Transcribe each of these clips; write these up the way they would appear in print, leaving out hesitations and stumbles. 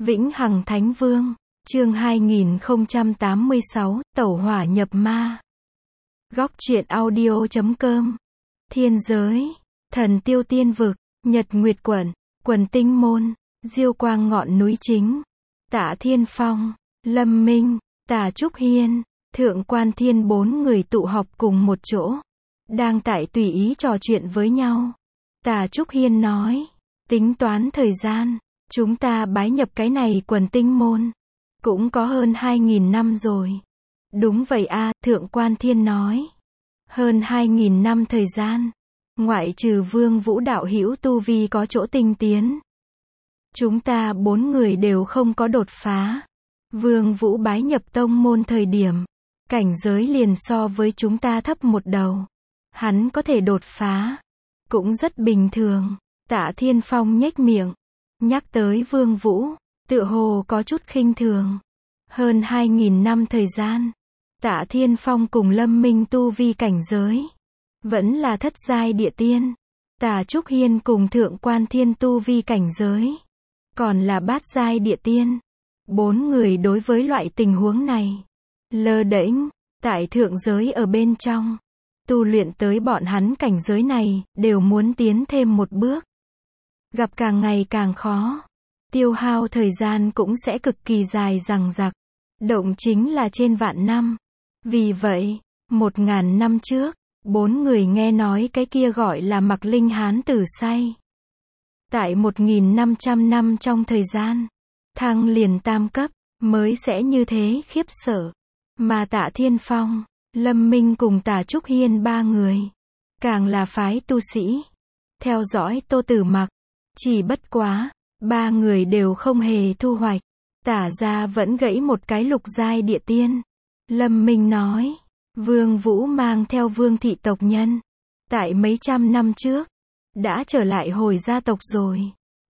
Vĩnh Hằng Thánh Vương, chương 2086, Tẩu hỏa nhập ma. Góc truyện audio.com. Thiên giới, Thần Tiêu Tiên Vực, Nhật Nguyệt Quận, Quần Tinh Môn, Diêu Quang Ngọn Núi Chính, Tạ Thiên Phong, Lâm Minh, Tả Trúc Hiên, Thượng Quan Thiên bốn người tụ họp cùng một chỗ, đang tại tùy ý trò chuyện với nhau. Tả Trúc Hiên nói, tính toán thời gian, chúng ta bái nhập cái này Quần Tinh Môn, cũng có hơn 2.000 năm rồi. Đúng vậy a, Thượng Quan Thiên nói. Hơn 2.000 năm thời gian, ngoại trừ Vương Vũ đạo hữu tu vi có chỗ tinh tiến. Chúng ta 4 người đều không có đột phá. Vương Vũ bái nhập tông môn thời điểm, cảnh giới liền so với chúng ta thấp một đầu. Hắn có thể đột phá, cũng rất bình thường. Tạ Thiên Phong nhếch miệng, nhắc tới Vương Vũ, tựa hồ có chút khinh thường. Hơn 2.000 năm thời gian, Tạ Thiên Phong cùng Lâm Minh tu vi cảnh giới vẫn là thất giai địa tiên. Tả Trúc Hiên cùng Thượng Quan Thiên tu vi cảnh giới còn là bát giai địa tiên. 4 người đối với loại tình huống này lơ đễnh, tại thượng giới ở bên trong tu luyện tới bọn hắn cảnh giới này đều muốn tiến thêm một bước, gặp càng ngày càng khó, tiêu hao thời gian cũng sẽ cực kỳ dài dằng dặc, động chính là trên vạn năm. Vì vậy, 1.000 năm trước, 4 người nghe nói cái kia gọi là Mặc Linh Hán tử say. Tại 1.500 năm trong thời gian, thăng liền tam cấp, mới sẽ như thế khiếp sợ. Mà Tạ Thiên Phong, Lâm Minh cùng Tả Trúc Hiên 3 người, càng là phái tu sĩ, theo dõi Tô Tử Mặc. Chỉ bất quá, 3 người đều không hề thu hoạch. Tả gia vẫn gãy một cái lục giai địa tiên. Lâm Minh nói, Vương Vũ mang theo Vương thị tộc nhân, tại mấy trăm năm trước, đã trở lại hồi gia tộc rồi.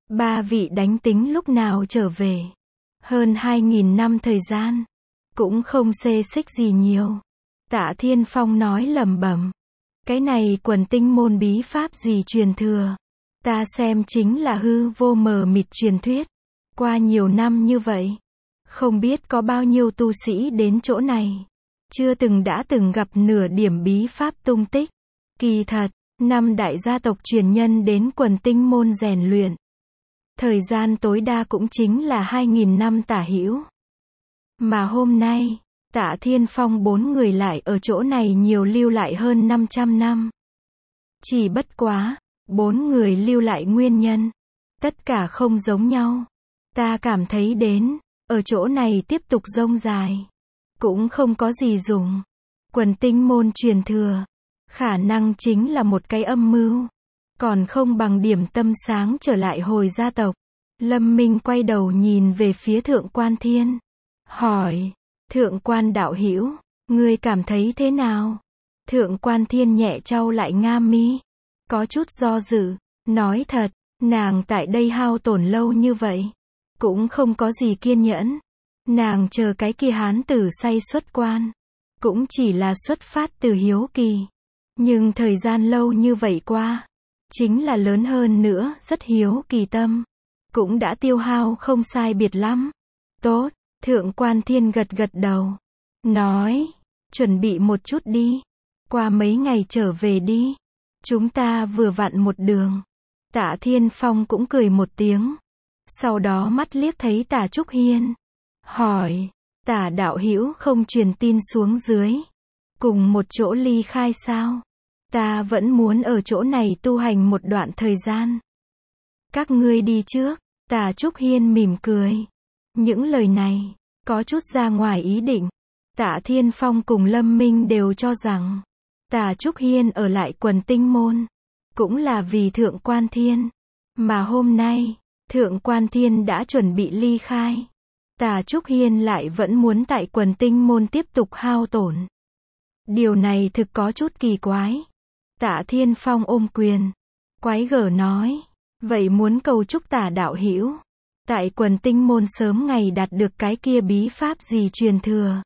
3 vị đánh tính lúc nào trở về. Hơn 2.000 năm thời gian, cũng không xê xích gì nhiều. Tạ Thiên Phong nói lẩm bẩm, cái này Quần Tinh Môn bí pháp gì truyền thừa, ta xem chính là hư vô mờ mịt truyền thuyết. Qua nhiều năm như vậy, không biết có bao nhiêu tu sĩ đến chỗ này, chưa từng đã từng gặp nửa điểm bí pháp tung tích. Kỳ thật, 5 đại gia tộc truyền nhân đến Quần Tinh Môn rèn luyện, thời gian tối đa cũng chính là 2.000 năm tả hữu. Mà hôm nay, Tạ Thiên Phong 4 người lại ở chỗ này nhiều lưu lại hơn 500 năm. Chỉ bất quá, 4 người lưu lại nguyên nhân, tất cả không giống nhau. Ta cảm thấy đến, ở chỗ này tiếp tục rông dài, cũng không có gì dùng. Quần Tinh Môn truyền thừa, khả năng chính là một cái âm mưu, còn không bằng điểm tâm sáng trở lại hồi gia tộc. Lâm Minh quay đầu nhìn về phía Thượng Quan Thiên, hỏi, Thượng Quan đạo hữu, ngươi cảm thấy thế nào? Thượng Quan Thiên nhẹ chau lại nga mi, có chút do dự, nói thật, nàng tại đây hao tổn lâu như vậy, cũng không có gì kiên nhẫn. Nàng chờ cái kia hán tử say xuất quan, cũng chỉ là xuất phát từ hiếu kỳ. Nhưng thời gian lâu như vậy qua, chính là lớn hơn nữa, rất hiếu kỳ tâm, cũng đã tiêu hao không sai biệt lắm. Tốt, Thượng Quan Thiên gật gật đầu, nói, chuẩn bị một chút đi, qua mấy ngày trở về đi, chúng ta vừa vặn một đường. Tạ Thiên Phong cũng cười một tiếng, sau đó mắt liếc thấy Tả Trúc Hiên, hỏi, Tả đạo hữu không truyền tin xuống dưới, cùng một chỗ ly khai sao? Ta vẫn muốn ở chỗ này tu hành một đoạn thời gian. Các ngươi đi trước. Tả Trúc Hiên mỉm cười. Những lời này, có chút ra ngoài ý định. Tạ Thiên Phong cùng Lâm Minh đều cho rằng, Tả Trúc Hiên ở lại Quần Tinh Môn, cũng là vì Thượng Quan Thiên. Mà hôm nay, Thượng Quan Thiên đã chuẩn bị ly khai. Tả Trúc Hiên lại vẫn muốn tại Quần Tinh Môn tiếp tục hao tổn. Điều này thực có chút kỳ quái. Tạ Thiên Phong ôm quyền, quái gở nói, vậy muốn cầu chúc Tả đạo hữu, tại Quần Tinh Môn sớm ngày đạt được cái kia bí pháp gì truyền thừa.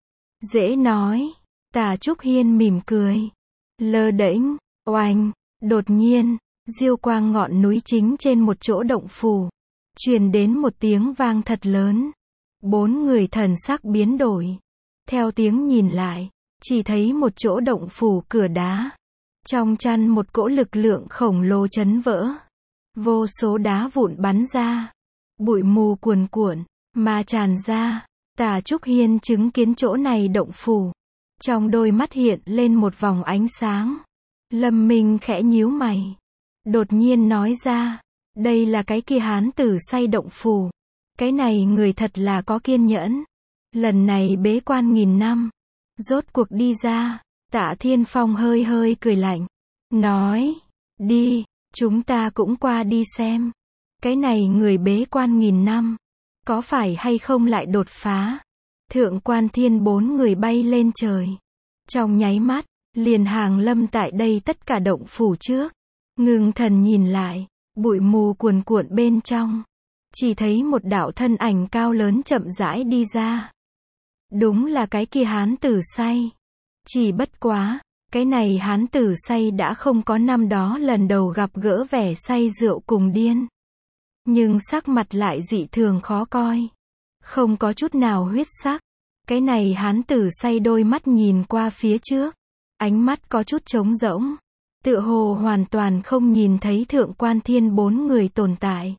Dễ nói. Tả Trúc Hiên mỉm cười, lơ đễnh, oanh, đột nhiên, Diêu Quang Ngọn Núi Chính trên một chỗ động phủ, truyền đến một tiếng vang thật lớn. Bốn người thần sắc biến đổi. Theo tiếng nhìn lại, chỉ thấy một chỗ động phủ cửa đá. Trong chăn một cỗ lực lượng khổng lồ chấn vỡ. Vô số đá vụn bắn ra. Bụi mù cuồn cuộn, mà tràn ra. Tả Trúc Hiên chứng kiến chỗ này động phủ. Trong đôi mắt hiện lên một vòng ánh sáng. Lâm Minh khẽ nhíu mày. Đột nhiên nói ra. Đây là cái kia hán tử say động phủ. Cái này người thật là có kiên nhẫn. Lần này bế quan 1000 năm. Rốt cuộc đi ra. Tạ Thiên Phong hơi hơi cười lạnh. Nói. Đi, chúng ta cũng qua đi xem. Cái này người bế quan 1000 năm. Có phải hay không lại đột phá. Thượng Quan Thiên bốn người bay lên trời. Trong nháy mắt, liền hàng lâm tại đây tất cả động phủ trước. Ngưng thần nhìn lại, bụi mù cuồn cuộn bên trong. Chỉ thấy một đạo thân ảnh cao lớn chậm rãi đi ra. Đúng là cái kia hán tử say. Chỉ bất quá, cái này hán tử say đã không có năm đó lần đầu gặp gỡ vẻ say rượu cùng điên. Nhưng sắc mặt lại dị thường khó coi. Không có chút nào huyết sắc. Cái này hán tử say đôi mắt nhìn qua phía trước. Ánh mắt có chút trống rỗng. Tựa hồ hoàn toàn không nhìn thấy Thượng Quan Thiên bốn người tồn tại.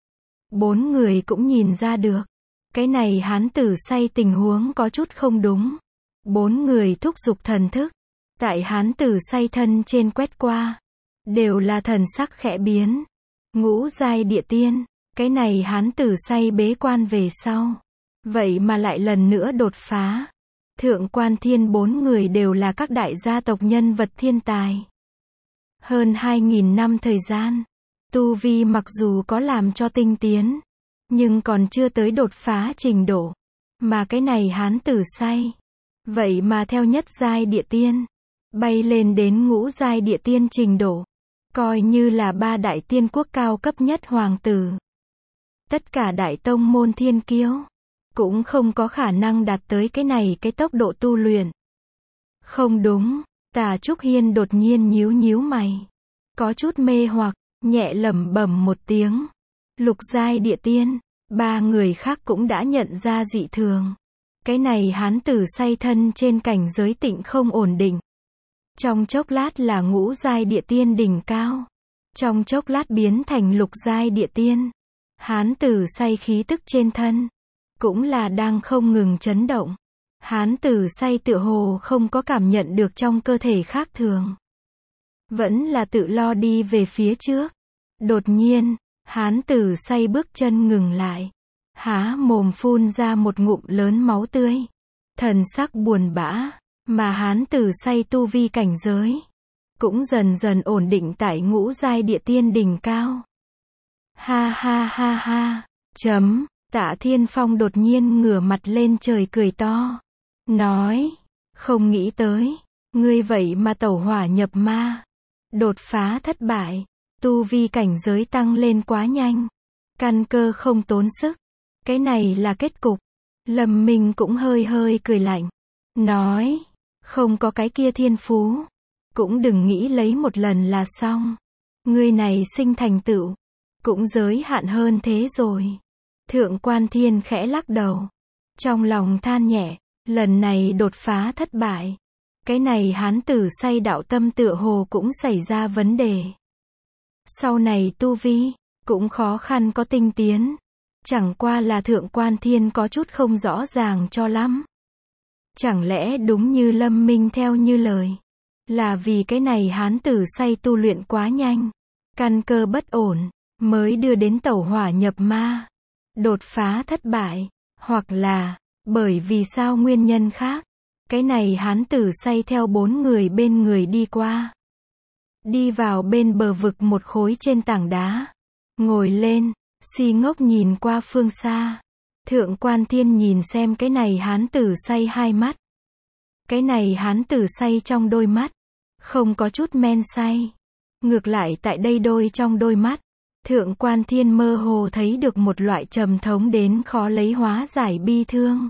Bốn người cũng nhìn ra được. Cái này hán tử say tình huống có chút không đúng. Bốn người thúc giục thần thức. Tại hán tử say thân trên quét qua. Đều là thần sắc khẽ biến. Ngũ giai địa tiên. Cái này hán tử say bế quan về sau. Vậy mà lại lần nữa đột phá. Thượng Quan Thiên bốn người đều là các đại gia tộc nhân vật thiên tài. Hơn 2000 năm thời gian. Tu vi mặc dù có làm cho tinh tiến. Nhưng còn chưa tới đột phá trình độ. Mà cái này hán tử say. Vậy mà theo nhất giai địa tiên. Bay lên đến ngũ giai địa tiên trình độ. Coi như là ba đại tiên quốc cao cấp nhất hoàng tử. Tất cả đại tông môn thiên kiêu. Cũng không có khả năng đạt tới cái này cái tốc độ tu luyện. Không đúng, Tả Trúc Hiên đột nhiên nhíu nhíu mày. Có chút mê hoặc, nhẹ lẩm bẩm một tiếng. Lục giai địa tiên, ba người khác cũng đã nhận ra dị thường. Cái này hán tử say thân trên cảnh giới tịnh không ổn định. Trong chốc lát là ngũ giai địa tiên đỉnh cao. Trong chốc lát biến thành lục giai địa tiên. Hán tử say khí tức trên thân. Cũng là đang không ngừng chấn động. Hán tử say tựa hồ không có cảm nhận được trong cơ thể khác thường. Vẫn là tự lo đi về phía trước. Đột nhiên, hán tử say bước chân ngừng lại. Há mồm phun ra một ngụm lớn máu tươi. Thần sắc buồn bã, mà hán tử say tu vi cảnh giới. Cũng dần dần ổn định tại ngũ giai địa tiên đỉnh cao. Ha ha ha ha, chấm. Tạ Thiên Phong đột nhiên ngửa mặt lên trời cười to. Nói, không nghĩ tới, ngươi vậy mà tẩu hỏa nhập ma. Đột phá thất bại, tu vi cảnh giới tăng lên quá nhanh. Căn cơ không tốn sức. Cái này là kết cục. Lâm Minh cũng hơi hơi cười lạnh. Nói, không có cái kia thiên phú. Cũng đừng nghĩ lấy một lần là xong. Ngươi này sinh thành tựu. Cũng giới hạn hơn thế rồi. Thượng Quan Thiên khẽ lắc đầu. Trong lòng than nhẹ, lần này đột phá thất bại. Cái này hán tử say đạo tâm tựa hồ cũng xảy ra vấn đề. Sau này tu vi, cũng khó khăn có tinh tiến. Chẳng qua là Thượng Quan Thiên có chút không rõ ràng cho lắm. Chẳng lẽ đúng như Lâm Minh theo như lời. Là vì cái này hán tử say tu luyện quá nhanh. Căn cơ bất ổn, mới đưa đến tẩu hỏa nhập ma. Đột phá thất bại, hoặc là, bởi vì sao nguyên nhân khác. Cái này hán tử say theo bốn người bên người đi qua. Đi vào bên bờ vực một khối trên tảng đá. Ngồi lên, si ngốc nhìn qua phương xa. Thượng Quan Thiên nhìn xem cái này hán tử say hai mắt. Cái này hán tử say trong đôi mắt. Không có chút men say. Ngược lại tại đây đôi trong đôi mắt. Thượng Quan Thiên mơ hồ thấy được một loại trầm thống đến khó lấy hóa giải bi thương.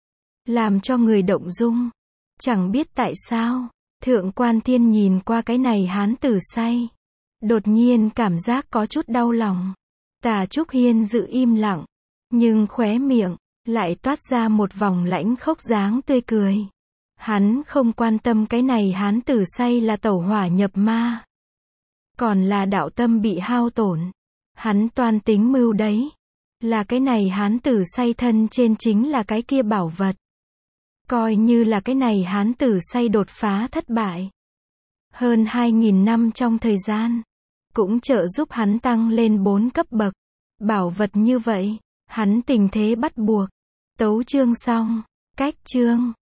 Làm cho người động dung. Chẳng biết tại sao, Thượng Quan Thiên nhìn qua cái này hán tử say. Đột nhiên cảm giác có chút đau lòng. Tả Trúc Hiên giữ im lặng, nhưng khóe miệng lại toát ra một vòng lãnh khốc dáng tươi cười. Hắn không quan tâm cái này hán tử say là tẩu hỏa nhập ma, còn là đạo tâm bị hao tổn. Hắn toan tính mưu đấy, là cái này hán tử say thân trên chính là cái kia bảo vật. Coi như là cái này hán tử say đột phá thất bại, hơn 2.000 năm trong thời gian, cũng trợ giúp hắn tăng lên 4 cấp bậc. Bảo vật như vậy, hắn tình thế bắt buộc. Tấu chương xong. Cách chương.